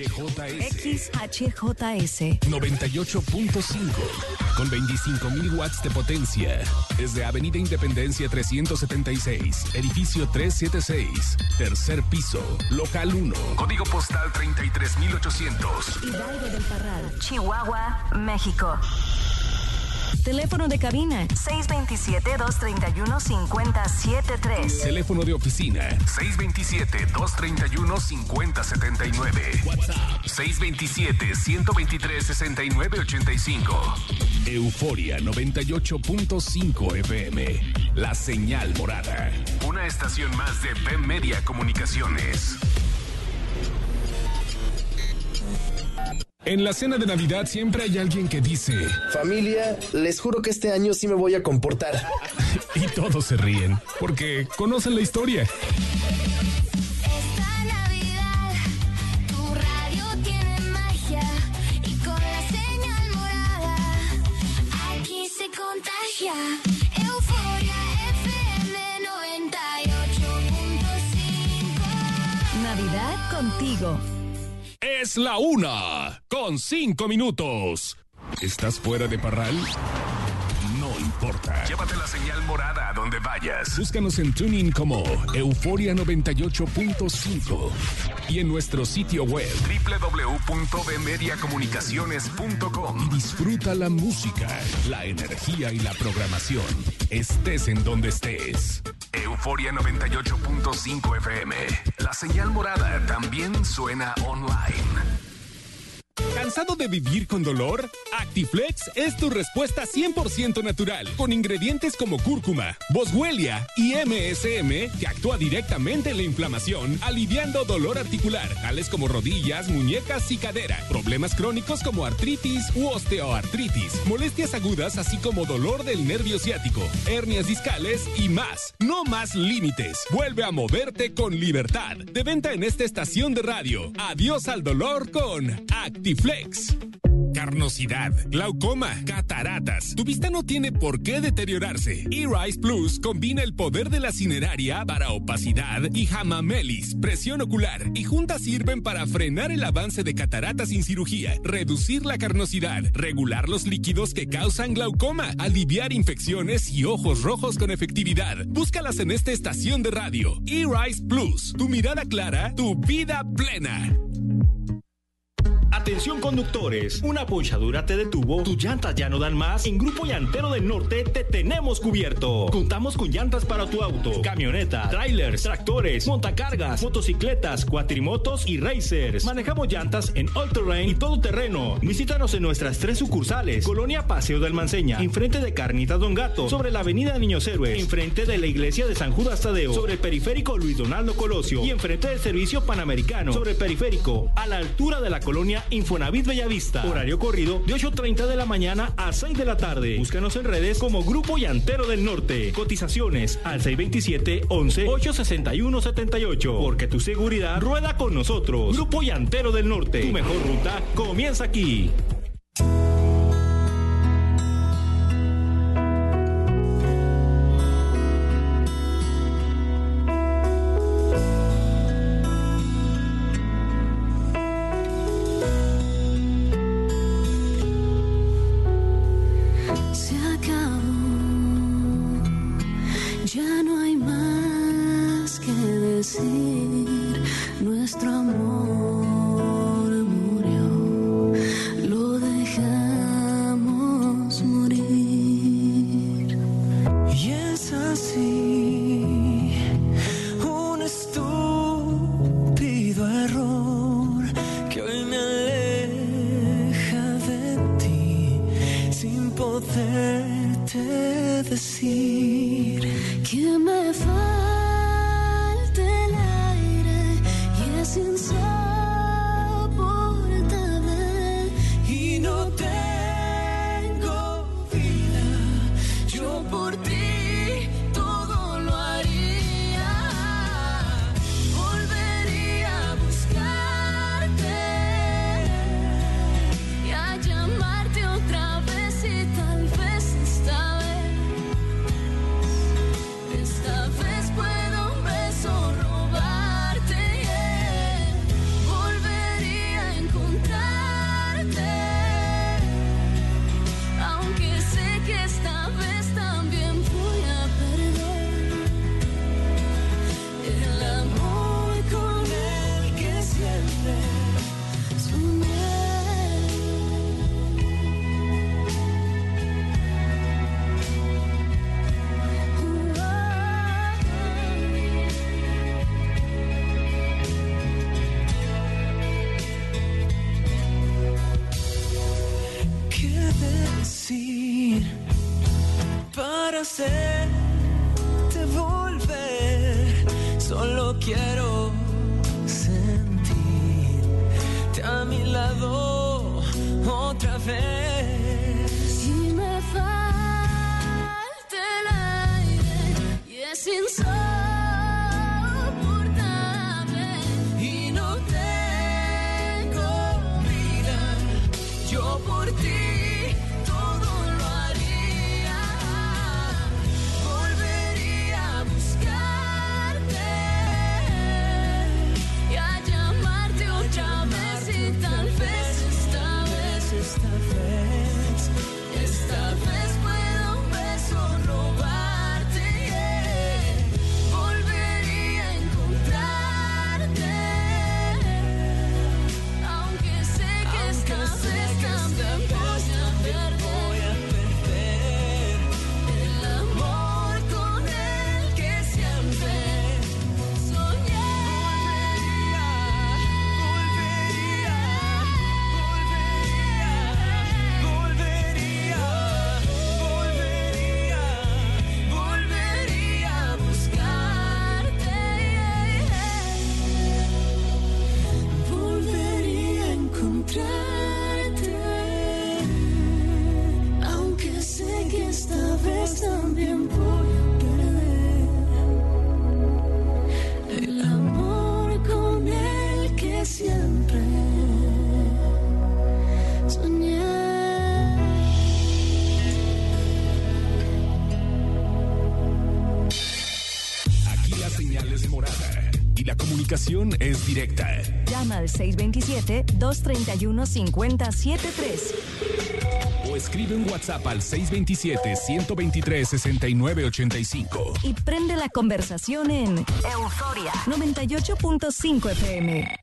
XHJS 98.5 con 25.000 watts de potencia. Desde Avenida Independencia 376, edificio 376, tercer piso, local 1, código postal 33.800. Hidalgo del Parral, Chihuahua, México. Teléfono de cabina 627-231-5073. Teléfono de oficina 627-231-5079. WhatsApp 627-123-6985. Euforia 98.5 FM. La señal morada. Una estación más de B Media Comunicaciones. En la cena de Navidad siempre hay alguien que dice: familia, les juro que este año sí me voy a comportar. Y todos se ríen, porque conocen la historia. Esta Navidad, tu radio tiene magia, y con la señal morada, aquí se contagia. Euforia FM 98.5. Navidad contigo. Es la 1:05. ¿Estás fuera de Parral? No importa. Llévate la señal morada a donde vayas. Búscanos en TuneIn como Euforia 98.5 y en nuestro sitio web www.bmediacomunicaciones.com. Y disfruta la música, la energía y la programación. Estés en donde estés. Euforia 98.5 FM. La señal morada también suena online. ¿Cansado de vivir con dolor? Actiflex es tu respuesta 100% natural, con ingredientes como cúrcuma, boswellia y MSM que actúa directamente en la inflamación, aliviando dolor articular, tales como rodillas, muñecas y cadera, problemas crónicos como artritis u osteoartritis, molestias agudas así como dolor del nervio ciático, hernias discales y más. No más límites. Vuelve a moverte con libertad. De venta en esta estación de radio. Adiós al dolor con Actiflex. Carnosidad, glaucoma, cataratas. Tu vista no tiene por qué deteriorarse. eRise Plus combina el poder de la cineraria para opacidad y Hamamelis, presión ocular, y juntas sirven para frenar el avance de cataratas sin cirugía, reducir la carnosidad, regular los líquidos que causan glaucoma, aliviar infecciones y ojos rojos con efectividad. Búscalas en esta estación de radio. eRise Plus, tu mirada clara, tu vida plena. Atención conductores, una ponchadura te detuvo, tus llantas ya no dan más. En Grupo Llantero del Norte te tenemos cubierto. Contamos con llantas para tu auto, camioneta, trailers, tractores, montacargas, motocicletas, cuatrimotos y racers. Manejamos llantas en all terrain y todo terreno. Visítanos en nuestras 3 sucursales: Colonia Paseo del Manceña, enfrente de Carnitas Don Gato, sobre la avenida Niños Héroes, enfrente de la iglesia de San Judas Tadeo, sobre el periférico Luis Donaldo Colosio y enfrente del Servicio Panamericano, sobre el periférico, a la altura de la colonia Infonavit Bellavista. Horario corrido de 8:30 de la mañana a 6 de la tarde. Búscanos en redes como Grupo Llantero del Norte. Cotizaciones al 627-11-861-78. Porque tu seguridad rueda con nosotros. Grupo Llantero del Norte. Tu mejor ruta comienza aquí. Nuestro amor murió. comunicación es directa. Llama al 627-231-5073. O escribe un WhatsApp al 627-123-6985. Y prende la conversación en Euforia 98.5 FM.